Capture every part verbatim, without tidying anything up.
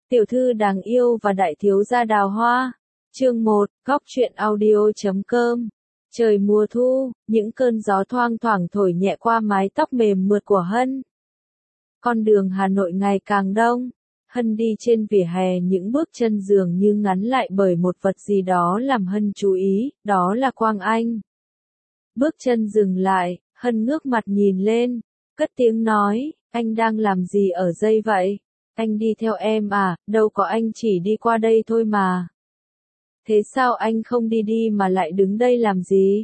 Tiểu thư đáng yêu và đại thiếu gia đào hoa. Chương một, góc truyện audio.com. Trời mùa thu, những cơn gió thoang thoảng thổi nhẹ qua mái tóc mềm mượt của Hân. Con đường Hà Nội ngày càng đông. Hân đi trên vỉa hè, những bước chân dường như ngắn lại bởi một vật gì đó làm Hân chú ý, đó là Quang Anh. Bước chân dừng lại, Hân ngước mặt nhìn lên, cất tiếng nói, anh đang làm gì ở đây vậy? Anh đi theo em à, đâu có, anh chỉ đi qua đây thôi mà. Thế sao anh không đi đi mà lại đứng đây làm gì?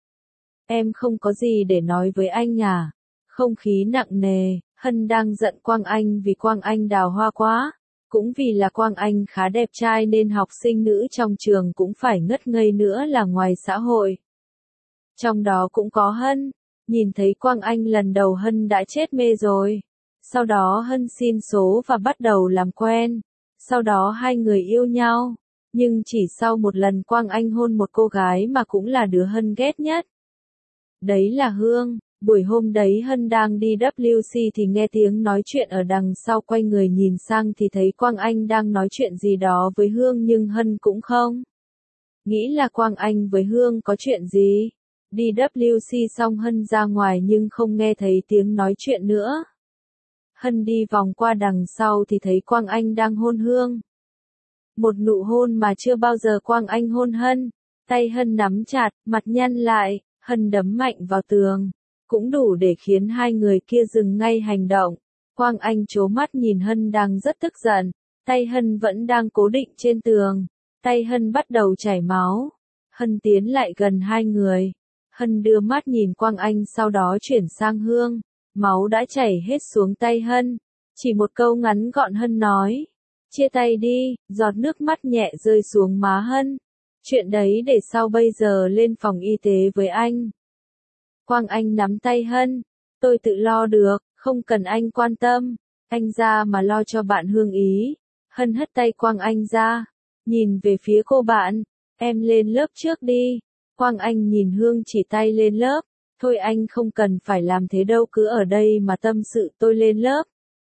Em không có gì để nói với anh à? Không khí nặng nề, Hân đang giận Quang Anh vì Quang Anh đào hoa quá. Cũng vì là Quang Anh khá đẹp trai nên học sinh nữ trong trường cũng phải ngất ngây nữa là ngoài xã hội. Trong đó cũng có Hân. Nhìn thấy Quang Anh lần đầu Hân đã chết mê rồi. Sau đó Hân xin số và bắt đầu làm quen. Sau đó hai người yêu nhau. Nhưng chỉ sau một lần Quang Anh hôn một cô gái mà cũng là đứa Hân ghét nhất. Đấy là Hương. Buổi hôm đấy Hân đang đi W C thì nghe tiếng nói chuyện ở đằng sau, quay người nhìn sang thì thấy Quang Anh đang nói chuyện gì đó với Hương, nhưng Hân cũng không nghĩ là Quang Anh với Hương có chuyện gì. Đi W C xong Hân ra ngoài nhưng không nghe thấy tiếng nói chuyện nữa. Hân đi vòng qua đằng sau thì thấy Quang Anh đang hôn Hương. Một nụ hôn mà chưa bao giờ Quang Anh hôn Hân. Tay Hân nắm chặt, mặt nhăn lại, Hân đấm mạnh vào tường. Cũng đủ để khiến hai người kia dừng ngay hành động. Quang Anh trố mắt nhìn Hân đang rất tức giận. Tay Hân vẫn đang cố định trên tường. Tay Hân bắt đầu chảy máu. Hân tiến lại gần hai người. Hân đưa mắt nhìn Quang Anh, sau đó chuyển sang Hương. Máu đã chảy hết xuống tay Hân. Chỉ một câu ngắn gọn Hân nói. Chia tay đi, giọt nước mắt nhẹ rơi xuống má Hân. Chuyện đấy để sau, bây giờ lên phòng y tế với anh. Quang Anh nắm tay Hân. Tôi tự lo được, không cần anh quan tâm. Anh ra mà lo cho bạn Hương ý. Hân hất tay Quang Anh ra. Nhìn về phía cô bạn. Em lên lớp trước đi. Quang Anh nhìn Hương chỉ tay lên lớp. Thôi anh không cần phải làm thế đâu, cứ ở đây mà tâm sự, tôi lên lớp.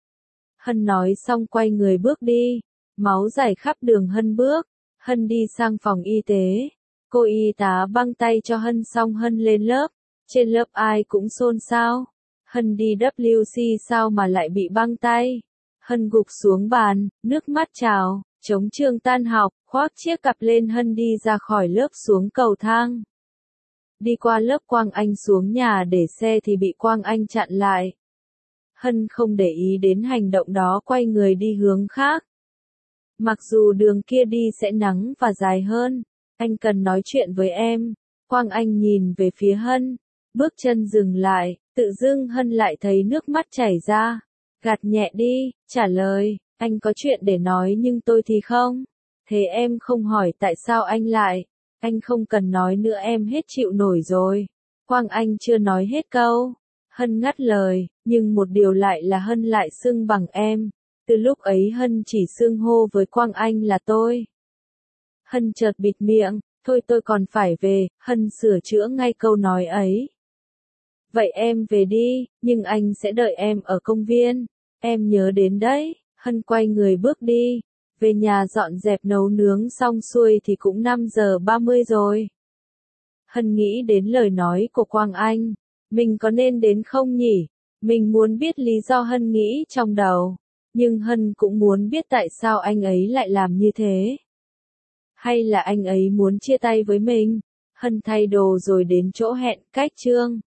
Hân nói xong quay người bước đi. Máu rải khắp đường Hân bước. Hân đi sang phòng y tế. Cô y tá băng tay cho Hân xong Hân lên lớp. Trên lớp ai cũng xôn xao. Hân đi W C sao mà lại bị băng tay. Hân gục xuống bàn, nước mắt trào, chống trường tan học, khoác chiếc cặp lên Hân đi ra khỏi lớp xuống cầu thang. Đi qua lớp Quang Anh xuống nhà để xe thì bị Quang Anh chặn lại. Hân không để ý đến hành động đó, quay người đi hướng khác. Mặc dù đường kia đi sẽ nắng và dài hơn. Anh cần nói chuyện với em. Quang Anh nhìn về phía Hân. Bước chân dừng lại, tự dưng Hân lại thấy nước mắt chảy ra. Gạt nhẹ đi, trả lời, anh có chuyện để nói nhưng tôi thì không. Thế em không hỏi tại sao anh lại. Anh không cần nói nữa, em hết chịu nổi rồi. Quang Anh chưa nói hết câu. Hân ngắt lời, nhưng một điều lại là Hân lại xưng bằng em. Từ lúc ấy Hân chỉ xưng hô với Quang Anh là tôi. Hân chợt bịt miệng, thôi tôi còn phải về. Hân sửa chữa ngay câu nói ấy. Vậy em về đi, nhưng anh sẽ đợi em ở công viên. Em nhớ đến đấy. Hân quay người bước đi. Về nhà dọn dẹp nấu nướng xong xuôi thì cũng năm giờ ba mươi rồi. Hân nghĩ đến lời nói của Quang Anh. Mình có nên đến không nhỉ? Mình muốn biết lý do Hân nghĩ trong đầu. Nhưng Hân cũng muốn biết tại sao anh ấy lại làm như thế. Hay là anh ấy muốn chia tay với mình? Hân thay đồ rồi đến chỗ hẹn, cách Trương